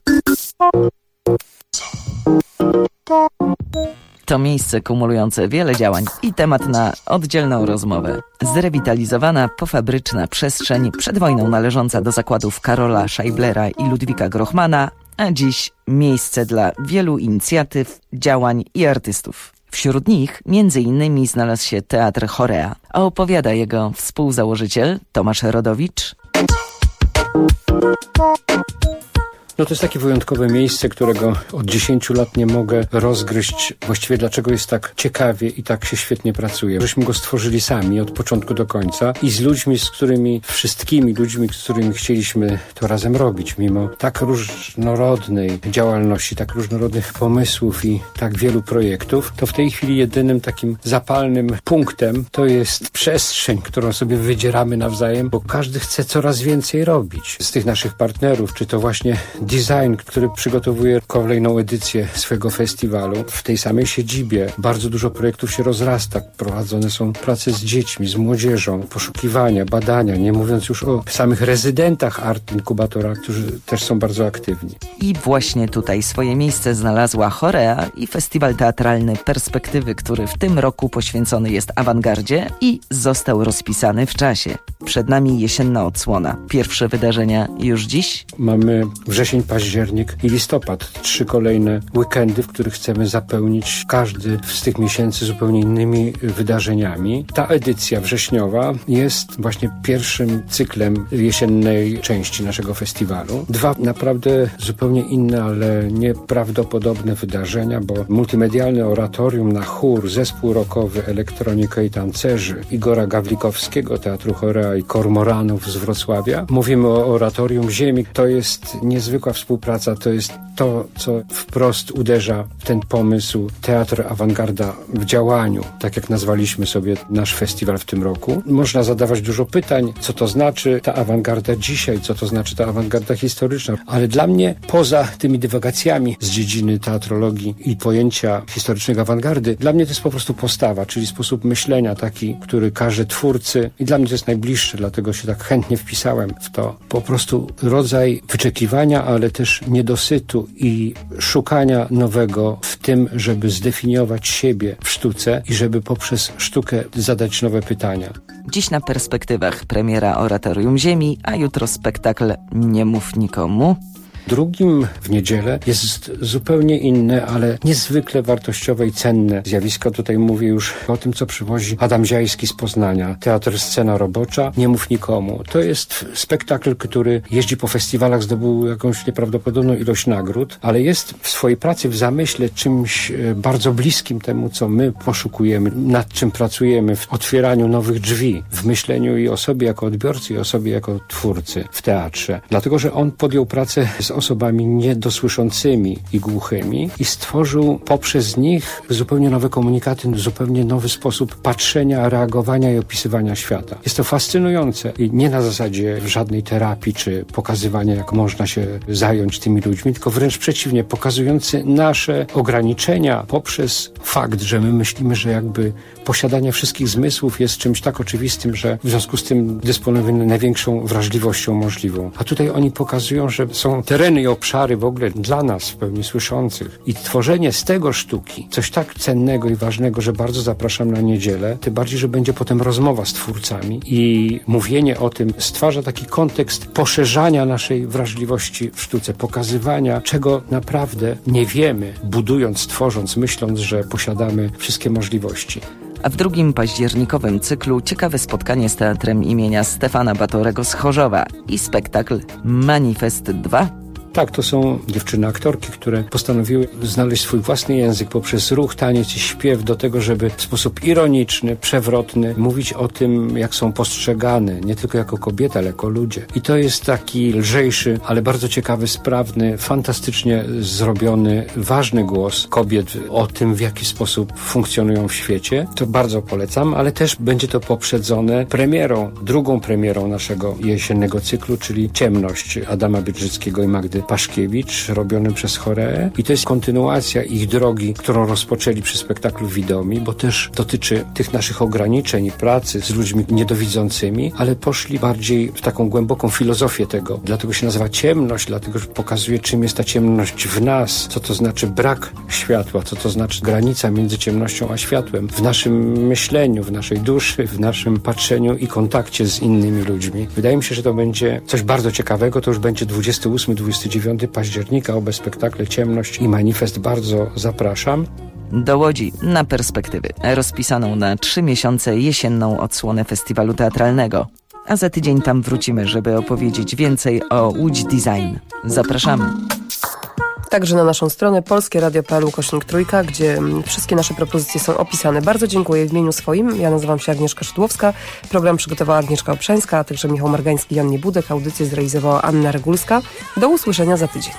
To miejsce kumulujące wiele działań i temat na oddzielną rozmowę. Zrewitalizowana pofabryczna przestrzeń, przed wojną należąca do zakładów Karola Scheiblera i Ludwika Grochmana, a dziś miejsce dla wielu inicjatyw, działań i artystów. Wśród nich m.in. znalazł się Teatr Chorea, a opowiada jego współzałożyciel Tomasz Rodowicz. No to jest takie wyjątkowe miejsce, którego od 10 lat nie mogę rozgryźć właściwie dlaczego jest tak ciekawie i tak się świetnie pracuje. Żeśmy go stworzyli sami od początku do końca i z ludźmi, wszystkimi ludźmi, z którymi chcieliśmy to razem robić, mimo tak różnorodnej działalności, tak różnorodnych pomysłów i tak wielu projektów, to w tej chwili jedynym takim zapalnym punktem to jest przestrzeń, którą sobie wydzieramy nawzajem, bo każdy chce coraz więcej robić. Z tych naszych partnerów, czy to właśnie Design, który przygotowuje kolejną edycję swojego festiwalu w tej samej siedzibie. Bardzo dużo projektów się rozrasta. Prowadzone są prace z dziećmi, z młodzieżą, poszukiwania, badania, nie mówiąc już o samych rezydentach Art Inkubatora, którzy też są bardzo aktywni. I właśnie tutaj swoje miejsce znalazła Chorea i festiwal teatralny Perspektywy, który w tym roku poświęcony jest awangardzie i został rozpisany w czasie. Przed nami jesienna odsłona. Pierwsze wydarzenia już dziś? Mamy wrzesień, październik i listopad. 3 kolejne weekendy, w których chcemy zapełnić każdy z tych miesięcy zupełnie innymi wydarzeniami. Ta edycja wrześniowa jest właśnie pierwszym cyklem jesiennej części naszego festiwalu. 2 naprawdę zupełnie inne, ale nieprawdopodobne wydarzenia, bo multimedialne oratorium na chór, zespół rockowy, elektronikę i tancerzy Igora Gawlikowskiego, Teatru Chorea i Kormoranów z Wrocławia. Mówimy o oratorium Ziemi. To jest niezwykła współpraca, to jest to, co wprost uderza w ten pomysł Teatr Awangarda w działaniu, tak jak nazwaliśmy sobie nasz festiwal w tym roku. Można zadawać dużo pytań, co to znaczy ta awangarda dzisiaj, co to znaczy ta awangarda historyczna, ale dla mnie poza tymi dywagacjami z dziedziny teatrologii i pojęcia historycznego awangardy, dla mnie to jest po prostu postawa, czyli sposób myślenia taki, który każe twórcy i dla mnie to jest najbliższe, dlatego się tak chętnie wpisałem w to. Po prostu rodzaj wyczekiwania, ale też niedosytu i szukania nowego w tym, żeby zdefiniować siebie w sztuce i żeby poprzez sztukę zadać nowe pytania. Dziś na Perspektywach premiera Oratorium Ziemi, a jutro spektakl Nie mów nikomu. Drugim w niedzielę jest zupełnie inne, ale niezwykle wartościowe i cenne zjawisko. Tutaj mówię już o tym, co przywozi Adam Ziajski z Poznania. Teatr Scena Robocza, Nie mów nikomu. To jest spektakl, który jeździ po festiwalach, zdobył jakąś nieprawdopodobną ilość nagród, ale jest w swojej pracy, w zamyśle czymś bardzo bliskim temu, co my poszukujemy, nad czym pracujemy, w otwieraniu nowych drzwi, w myśleniu i o sobie jako odbiorcy, i o sobie jako twórcy w teatrze. Dlatego, że on podjął pracę z osobami niedosłyszącymi i głuchymi i stworzył poprzez nich zupełnie nowe komunikaty, zupełnie nowy sposób patrzenia, reagowania i opisywania świata. Jest to fascynujące i nie na zasadzie żadnej terapii czy pokazywania, jak można się zająć tymi ludźmi, tylko wręcz przeciwnie, pokazujący nasze ograniczenia poprzez fakt, że my myślimy, że jakby posiadanie wszystkich zmysłów jest czymś tak oczywistym, że w związku z tym dysponujemy największą wrażliwością możliwą. A tutaj oni pokazują, że są tereny i obszary w ogóle dla nas w pełni słyszących. I tworzenie z tego sztuki, coś tak cennego i ważnego, że bardzo zapraszam na niedzielę, tym bardziej, że będzie potem rozmowa z twórcami i mówienie o tym stwarza taki kontekst poszerzania naszej wrażliwości w sztuce, pokazywania, czego naprawdę nie wiemy, budując, tworząc, myśląc, że posiadamy wszystkie możliwości. A w drugim październikowym cyklu ciekawe spotkanie z Teatrem imienia Stefana Batorego z Chorzowa i spektakl Manifest 2. Tak, to są dziewczyny aktorki, które postanowiły znaleźć swój własny język poprzez ruch, taniec i śpiew do tego, żeby w sposób ironiczny, przewrotny mówić o tym, jak są postrzegane, nie tylko jako kobiety, ale jako ludzie. I to jest taki lżejszy, ale bardzo ciekawy, sprawny, fantastycznie zrobiony, ważny głos kobiet o tym, w jaki sposób funkcjonują w świecie. To bardzo polecam, ale też będzie to poprzedzone premierą, drugą premierą naszego jesiennego cyklu, czyli Ciemność Adama Biedrzyckiego i Magdy płyty Paszkiewicz, robionym przez Choreę. I to jest kontynuacja ich drogi, którą rozpoczęli przy spektaklu Widomi, bo też dotyczy tych naszych ograniczeń i pracy z ludźmi niedowidzącymi, ale poszli bardziej w taką głęboką filozofię tego. Dlatego się nazywa Ciemność, dlatego że pokazuje, czym jest ta ciemność w nas, co to znaczy brak światła, co to znaczy granica między ciemnością a światłem w naszym myśleniu, w naszej duszy, w naszym patrzeniu i kontakcie z innymi ludźmi. Wydaje mi się, że to będzie coś bardzo ciekawego. To już będzie 28-29 października, obe spektakle Ciemność i Manifest. Bardzo zapraszam. Do Łodzi na perspektywy, rozpisaną na 3 miesiące jesienną odsłonę festiwalu teatralnego. A za tydzień tam wrócimy, żeby opowiedzieć więcej o Łódź Design. Zapraszamy. Także na naszą stronę polskieradio.pl/3, gdzie wszystkie nasze propozycje są opisane. Bardzo dziękuję w imieniu swoim. Ja nazywam się Agnieszka Szydłowska. Program przygotowała Agnieszka Obszańska, a także Michał Margański i Jan Niebudek. Audycję zrealizowała Anna Regulska. Do usłyszenia za tydzień.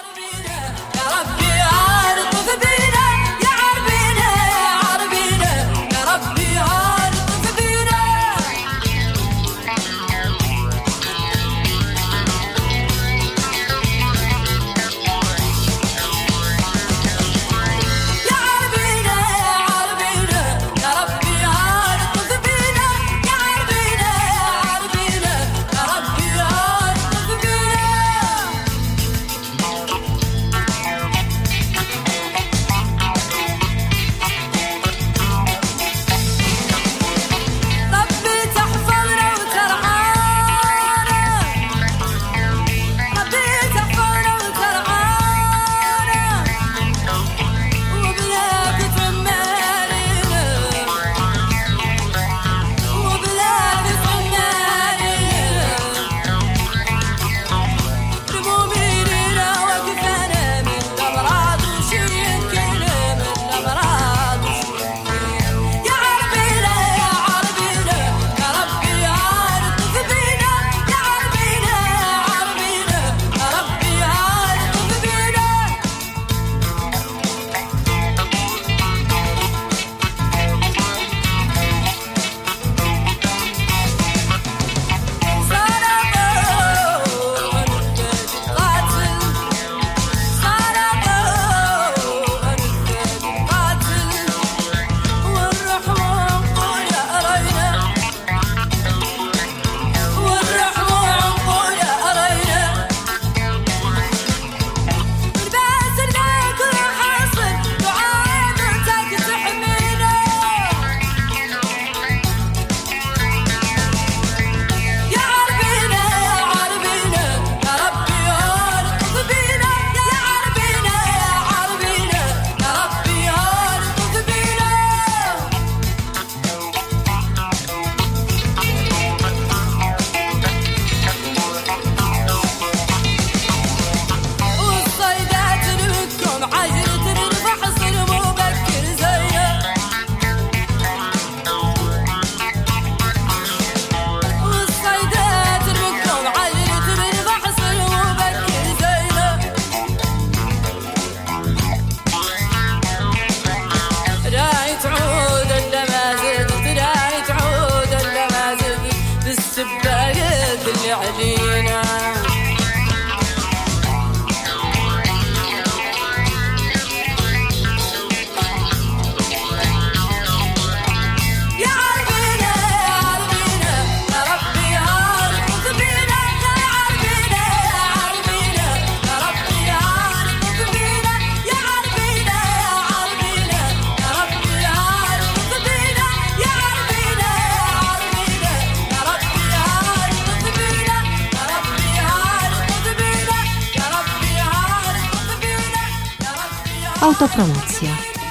Autopromocja.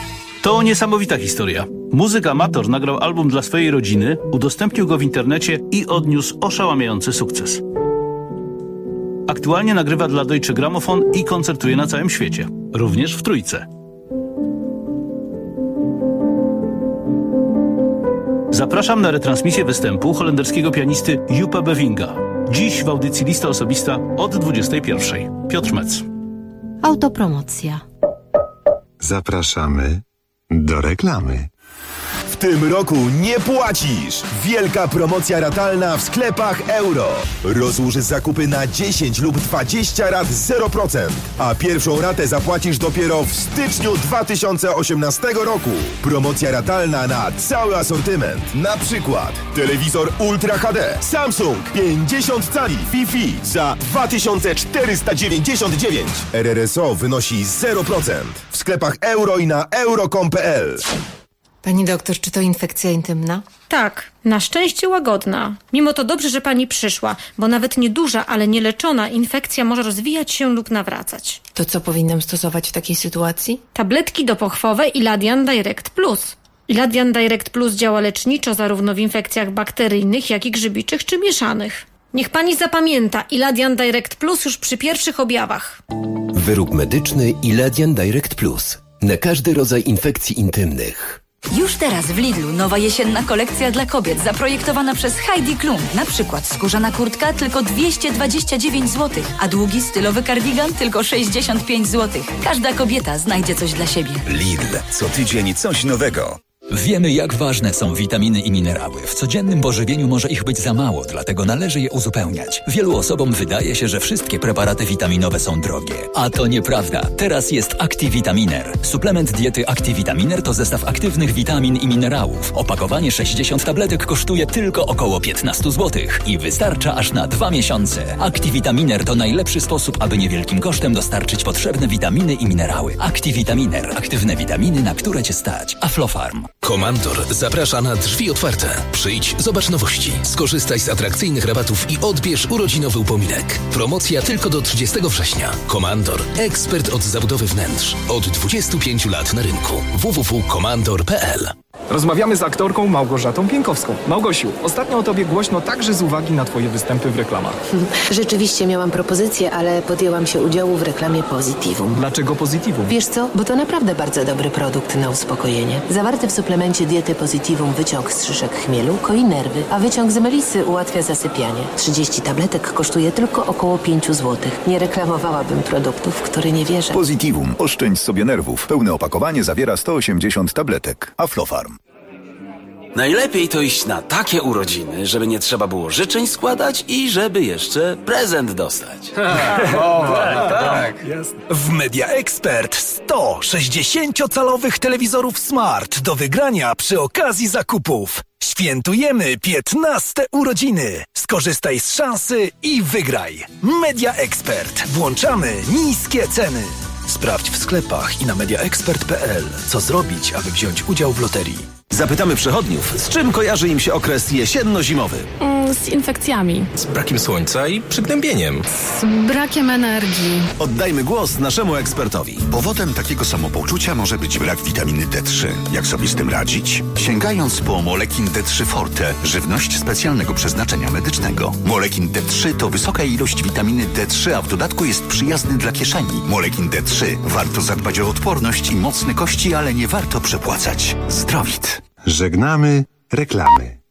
To niesamowita historia. Muzyk amator nagrał album dla swojej rodziny, udostępnił go w internecie i odniósł oszałamiający sukces. Aktualnie nagrywa dla Deutsche Grammophon i koncertuje na całym świecie, również w Trójce. Zapraszam na retransmisję występu holenderskiego pianisty Joepa Bevinga. Dziś w audycji Lista Osobista od 21:00. Piotr Mec. Autopromocja. Zapraszamy do reklamy. W tym roku nie płacisz! Wielka promocja ratalna w sklepach Euro. Rozłóż zakupy na 10 lub 20 rat 0%, a pierwszą ratę zapłacisz dopiero w styczniu 2018 roku. Promocja ratalna na cały asortyment. Na przykład telewizor Ultra HD Samsung 50 cali Wi-Fi za 2499. RRSO wynosi 0%. W sklepach Euro i na euro.com.pl. Pani doktor, czy to infekcja intymna? Tak, na szczęście łagodna. Mimo to dobrze, że pani przyszła, bo nawet nieduża, ale nieleczona infekcja może rozwijać się lub nawracać. To co powinnam stosować w takiej sytuacji? Tabletki dopochwowe Iladian Direct Plus. Iladian Direct Plus działa leczniczo zarówno w infekcjach bakteryjnych, jak i grzybiczych czy mieszanych. Niech pani zapamięta, Iladian Direct Plus już przy pierwszych objawach. Wyrób medyczny Iladian Direct Plus. Na każdy rodzaj infekcji intymnych. Już teraz w Lidlu nowa jesienna kolekcja dla kobiet zaprojektowana przez Heidi Klum. Na przykład skórzana kurtka tylko 229 zł, a długi stylowy kardigan tylko 65 zł. Każda kobieta znajdzie coś dla siebie. Lidl. Co tydzień coś nowego. Wiemy, jak ważne są witaminy i minerały. W codziennym pożywieniu może ich być za mało, dlatego należy je uzupełniać. Wielu osobom wydaje się, że wszystkie preparaty witaminowe są drogie. A to nieprawda. Teraz jest Activitaminer. Suplement diety Activitaminer to zestaw aktywnych witamin i minerałów. Opakowanie 60 tabletek kosztuje tylko około 15 zł i wystarcza aż na 2 miesiące. Activitaminer to najlepszy sposób, aby niewielkim kosztem dostarczyć potrzebne witaminy i minerały. Activitaminer. Aktywne witaminy, na które Cię stać. Aflofarm. Komandor zaprasza na drzwi otwarte. Przyjdź, zobacz nowości, skorzystaj z atrakcyjnych rabatów i odbierz urodzinowy upominek. Promocja tylko do 30 września. Komandor, ekspert od zabudowy wnętrz. Od 25 lat na rynku. www.komandor.pl. Rozmawiamy z aktorką Małgorzatą Pienkowską. Małgosiu, ostatnio o tobie głośno także z uwagi na twoje występy w reklamach. Rzeczywiście miałam propozycję, ale podjęłam się udziału w reklamie Positivum. Dlaczego Positivum? Wiesz co? Bo to naprawdę bardzo dobry produkt na uspokojenie. Zawarty w suplemencie diety Positivum wyciąg z szyszek chmielu koi nerwy, a wyciąg z melisy ułatwia zasypianie. 30 tabletek kosztuje tylko około 5 zł. Nie reklamowałabym produktów, w które nie wierzę. Positivum. Oszczędź sobie nerwów. Pełne opakowanie zawiera 180 tabletek. Aflofarm. Najlepiej to iść na takie urodziny, żeby nie trzeba było życzeń składać i żeby jeszcze prezent dostać. Tak, jasne. W Media Expert 100 60-calowych telewizorów Smart do wygrania przy okazji zakupów. Świętujemy 15 urodziny. Skorzystaj z szansy i wygraj. Media Expert. Włączamy niskie ceny. Sprawdź w sklepach i na mediaexpert.pl, co zrobić, aby wziąć udział w loterii. Zapytamy przechodniów, z czym kojarzy im się okres jesienno-zimowy. Z infekcjami. Z brakiem słońca i przygnębieniem. Z brakiem energii. Oddajmy głos naszemu ekspertowi. Powodem takiego samopoczucia może być brak witaminy D3. Jak sobie z tym radzić? Sięgając po Molekin D3 Forte, żywność specjalnego przeznaczenia medycznego. Molekin D3 to wysoka ilość witaminy D3, a w dodatku jest przyjazny dla kieszeni. Molekin D3. Warto zadbać o odporność i mocne kości, ale nie warto przepłacać. Zdrowit. Żegnamy reklamy.